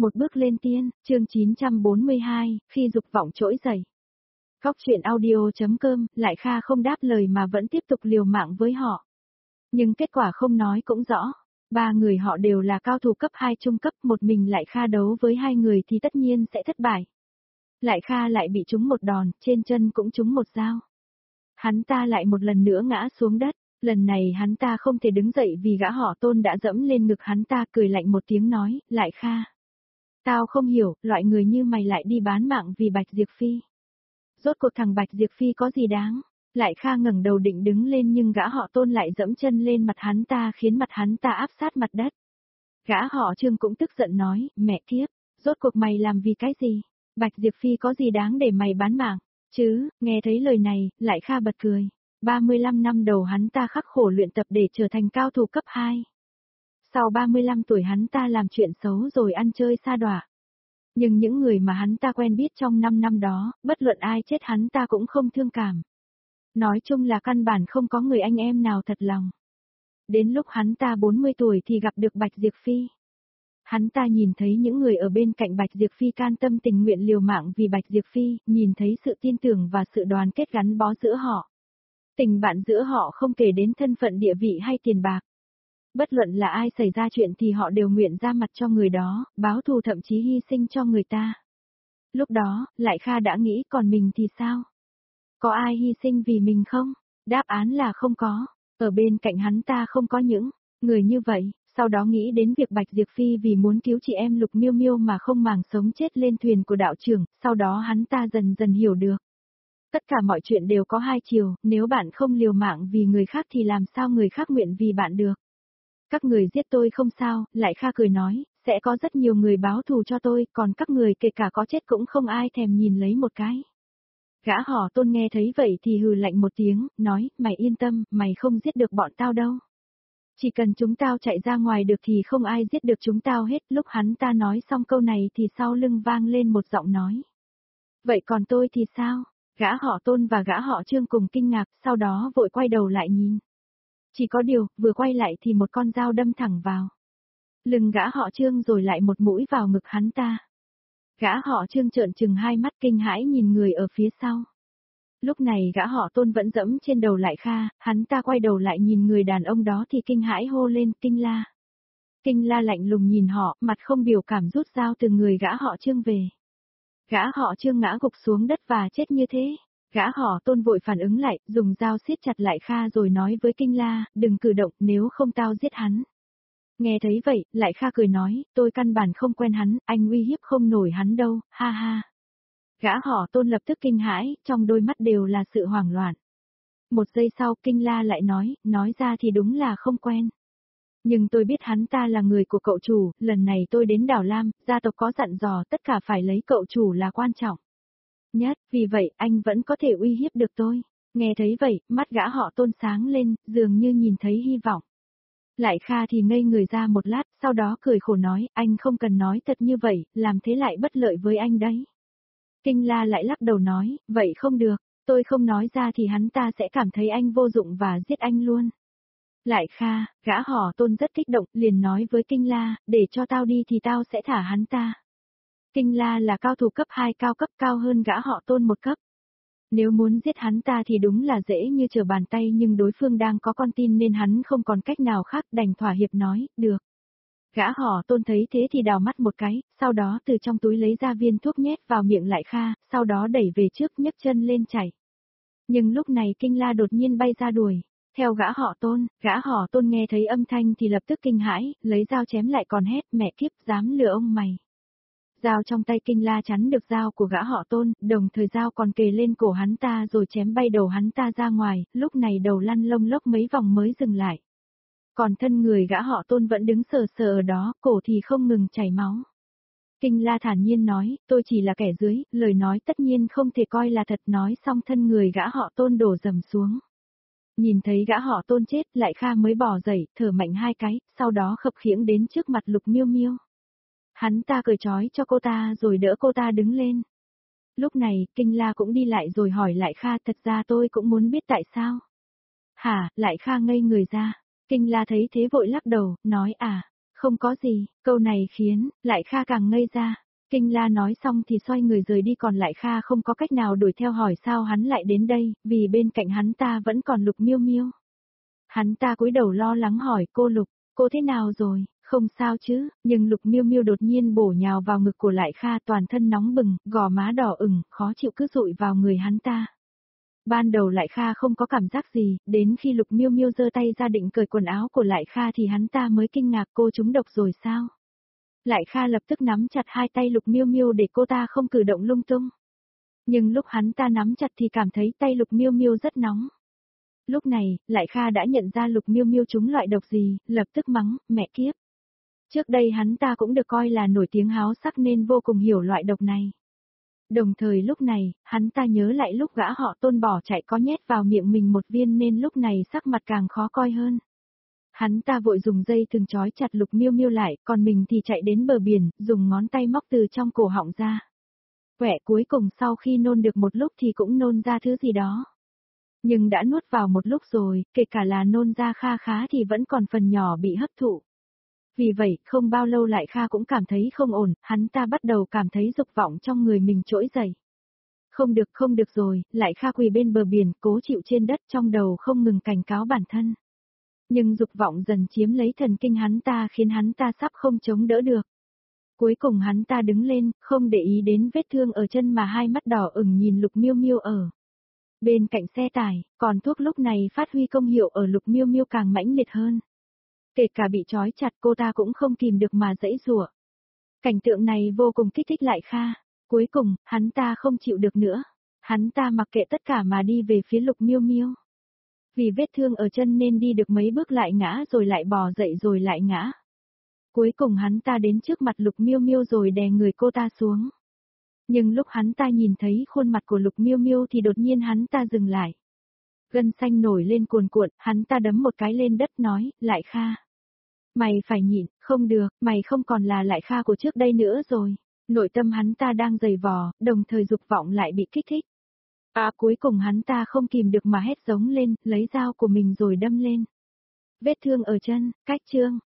Một bước lên tiên, chương 942, khi dục vọng trỗi dậy. Góc truyện audio.com, Lại Kha không đáp lời mà vẫn tiếp tục liều mạng với họ. Nhưng kết quả không nói cũng rõ. Ba người họ đều là cao thủ cấp 2 trung cấp, một mình Lại Kha đấu với hai người thì tất nhiên sẽ thất bại. Lại Kha lại bị trúng một đòn, trên chân cũng trúng một dao. Hắn ta lại một lần nữa ngã xuống đất. Lần này hắn ta không thể đứng dậy vì gã họ Tôn đã dẫm lên ngực hắn ta, cười lạnh một tiếng nói, Lại Kha. Tao không hiểu, loại người như mày lại đi bán mạng vì Bạch Diệp Phi. Rốt cuộc thằng Bạch Diệp Phi có gì đáng? Lại Kha ngẩng đầu định đứng lên nhưng gã họ Tôn lại dẫm chân lên mặt hắn ta khiến mặt hắn ta áp sát mặt đất. Gã họ Trương cũng tức giận nói, mẹ kiếp, rốt cuộc mày làm vì cái gì? Bạch Diệp Phi có gì đáng để mày bán mạng? Chứ, nghe thấy lời này, Lại Kha bật cười. 35 năm đầu hắn ta khắc khổ luyện tập để trở thành cao thủ cấp 2. Sau 35 tuổi hắn ta làm chuyện xấu rồi ăn chơi sa đọa. Nhưng những người mà hắn ta quen biết trong 5 năm đó, bất luận ai chết hắn ta cũng không thương cảm. Nói chung là căn bản không có người anh em nào thật lòng. Đến lúc hắn ta 40 tuổi thì gặp được Bạch Diệp Phi. Hắn ta nhìn thấy những người ở bên cạnh Bạch Diệp Phi can tâm tình nguyện liều mạng vì Bạch Diệp Phi, nhìn thấy sự tin tưởng và sự đoàn kết gắn bó giữa họ. Tình bạn giữa họ không kể đến thân phận địa vị hay tiền bạc. Bất luận là ai xảy ra chuyện thì họ đều nguyện ra mặt cho người đó, báo thù thậm chí hy sinh cho người ta. Lúc đó, Lại Kha đã nghĩ còn mình thì sao? Có ai hy sinh vì mình không? Đáp án là không có. Ở bên cạnh hắn ta không có những người như vậy. Sau đó nghĩ đến việc Bạch Diệp Phi vì muốn cứu chị em Lục Miêu Miêu mà không màng sống chết lên thuyền của đạo trưởng, sau đó hắn ta dần dần hiểu được. Tất cả mọi chuyện đều có hai chiều, nếu bạn không liều mạng vì người khác thì làm sao người khác nguyện vì bạn được. Các người giết tôi không sao, Lại Kha cười nói, sẽ có rất nhiều người báo thù cho tôi, còn các người kể cả có chết cũng không ai thèm nhìn lấy một cái. Gã họ Tôn nghe thấy vậy thì hừ lạnh một tiếng, nói, mày yên tâm, mày không giết được bọn tao đâu. Chỉ cần chúng tao chạy ra ngoài được thì không ai giết được chúng tao hết. Lúc hắn ta nói xong câu này thì sau lưng vang lên một giọng nói. Vậy còn tôi thì sao? Gã họ Tôn và gã họ Trương cùng kinh ngạc, sau đó vội quay đầu lại nhìn. Chỉ có điều, vừa quay lại thì một con dao đâm thẳng vào lưng gã họ Trương rồi lại một mũi vào ngực hắn ta. Gã họ Trương trợn trừng hai mắt kinh hãi nhìn người ở phía sau. Lúc này gã họ Tôn vẫn dẫm trên đầu Lại Kha, hắn ta quay đầu lại nhìn người đàn ông đó thì kinh hãi hô lên, Kinh La. Kinh La lạnh lùng nhìn họ, mặt không biểu cảm rút dao từ người gã họ Trương về. Gã họ Trương ngã gục xuống đất và chết như thế. Gã họ Tôn vội phản ứng lại, dùng dao siết chặt Lại Kha rồi nói với Kinh La, đừng cử động, nếu không tao giết hắn. Nghe thấy vậy, Lại Kha cười nói, tôi căn bản không quen hắn, anh uy hiếp không nổi hắn đâu, ha ha. Gã họ Tôn lập tức kinh hãi, trong đôi mắt đều là sự hoảng loạn. Một giây sau Kinh La lại nói ra thì đúng là không quen. Nhưng tôi biết hắn ta là người của cậu chủ, lần này tôi đến Đảo Lam, gia tộc có dặn dò tất cả phải lấy cậu chủ là quan trọng nhất, vì vậy anh vẫn có thể uy hiếp được tôi. Nghe thấy vậy, mắt gã họ Tôn sáng lên, dường như nhìn thấy hy vọng. Lại Kha thì ngây người ra một lát, sau đó cười khổ nói, anh không cần nói thật như vậy, làm thế lại bất lợi với anh đấy. Kinh La lại lắc đầu nói, vậy không được, tôi không nói ra thì hắn ta sẽ cảm thấy anh vô dụng và giết anh luôn. Lại Kha, gã họ Tôn rất kích động, liền nói với Kinh La, để cho tao đi thì tao sẽ thả hắn ta. Kinh La là cao thủ cấp 2 cao cấp cao hơn gã họ Tôn một cấp. Nếu muốn giết hắn ta thì đúng là dễ như trở bàn tay nhưng đối phương đang có con tin nên hắn không còn cách nào khác đành thỏa hiệp nói, được. Gã họ Tôn thấy thế thì đào mắt một cái, sau đó từ trong túi lấy ra viên thuốc nhét vào miệng Lại Kha, sau đó đẩy về trước nhấc chân lên chạy. Nhưng lúc này Kinh La đột nhiên bay ra đuổi. Theo gã họ Tôn nghe thấy âm thanh thì lập tức kinh hãi, lấy dao chém lại còn hét, mẹ kiếp, dám lừa ông mày. Dao trong tay Kinh La chắn được dao của gã họ Tôn, đồng thời dao còn kề lên cổ hắn ta rồi chém bay đầu hắn ta ra ngoài, lúc này đầu lăn lông lốc mấy vòng mới dừng lại. Còn thân người gã họ Tôn vẫn đứng sờ sờ ở đó, cổ thì không ngừng chảy máu. Kinh La thản nhiên nói, tôi chỉ là kẻ dưới, lời nói tất nhiên không thể coi là thật, nói xong thân người gã họ Tôn đổ dầm xuống. Nhìn thấy gã họ Tôn chết, Lại Kha mới bỏ dậy, thở mạnh hai cái, sau đó khập khiễng đến trước mặt Lục Miêu Miêu. Hắn ta cởi trói cho cô ta rồi đỡ cô ta đứng lên. Lúc này, Kinh La cũng đi lại rồi hỏi Lại Kha, thật ra tôi cũng muốn biết tại sao. Hả, Lại Kha ngây người ra. Kinh La thấy thế vội lắc đầu, nói Không có gì, câu này khiến, Lại Kha càng ngây ra. Kinh La nói xong thì xoay người rời đi, còn Lại Kha không có cách nào đuổi theo hỏi sao hắn lại đến đây, vì bên cạnh hắn ta vẫn còn Lục Miêu Miêu. Hắn ta cúi đầu lo lắng hỏi cô Lục, cô thế nào rồi, không sao chứ, nhưng Lục Miêu Miêu đột nhiên bổ nhào vào ngực của Lại Kha, toàn thân nóng bừng, gò má đỏ ửng, khó chịu cứ dụi vào người hắn ta. Ban đầu Lại Kha không có cảm giác gì, đến khi Lục Miêu Miêu giơ tay ra định cởi quần áo của Lại Kha thì hắn ta mới kinh ngạc, cô trúng độc rồi sao? Lại Kha lập tức nắm chặt hai tay Lục Miêu Miêu để cô ta không cử động lung tung. Nhưng lúc hắn ta nắm chặt thì cảm thấy tay Lục Miêu Miêu rất nóng. Lúc này, Lại Kha đã nhận ra Lục Miêu Miêu trúng loại độc gì, lập tức mắng, mẹ kiếp. Trước đây hắn ta cũng được coi là nổi tiếng háo sắc nên vô cùng hiểu loại độc này. Đồng thời lúc này, hắn ta nhớ lại lúc gã họ Tôn bỏ chạy có nhét vào miệng mình một viên nên lúc này sắc mặt càng khó coi hơn. Hắn ta vội dùng dây thừng trói chặt Lục Miêu Miêu lại, còn mình thì chạy đến bờ biển, dùng ngón tay móc từ trong cổ họng ra. Quẻ cuối cùng sau khi nôn được một lúc thì cũng nôn ra thứ gì đó. Nhưng đã nuốt vào một lúc rồi, kể cả là nôn ra kha khá thì vẫn còn phần nhỏ bị hấp thụ. Vì vậy, không bao lâu Lại Kha cũng cảm thấy không ổn, hắn ta bắt đầu cảm thấy dục vọng trong người mình trỗi dậy. Không được rồi, Lại Kha quỳ bên bờ biển, cố chịu trên đất trong đầu không ngừng cảnh cáo bản thân. Nhưng dục vọng dần chiếm lấy thần kinh hắn ta khiến hắn ta sắp không chống đỡ được. Cuối cùng hắn ta đứng lên, không để ý đến vết thương ở chân mà hai mắt đỏ ửng nhìn Lục Miêu Miêu ở bên cạnh xe tải, còn thuốc lúc này phát huy công hiệu ở Lục Miêu Miêu càng mãnh liệt hơn. Kể cả bị trói chặt cô ta cũng không kìm được mà giãy giụa. Cảnh tượng này vô cùng kích thích Lại Kha. Cuối cùng, hắn ta không chịu được nữa. Hắn ta mặc kệ tất cả mà đi về phía Lục Miêu Miêu. Vì vết thương ở chân nên đi được mấy bước lại ngã rồi lại bò dậy rồi lại ngã. Cuối cùng hắn ta đến trước mặt Lục Miêu Miêu rồi đè người cô ta xuống. Nhưng lúc hắn ta nhìn thấy khuôn mặt của Lục Miêu Miêu thì đột nhiên hắn ta dừng lại. Gân xanh nổi lên cuồn cuộn, hắn ta đấm một cái lên đất nói, Lại Kha. Mày phải nhịn, không được, mày không còn là Lại Kha của trước đây nữa rồi. Nội tâm hắn ta đang dày vò, đồng thời dục vọng lại bị kích thích. Cuối cùng hắn ta không kìm được mà hét giống lên, lấy dao của mình rồi đâm lên. Vết thương ở chân, cách chương.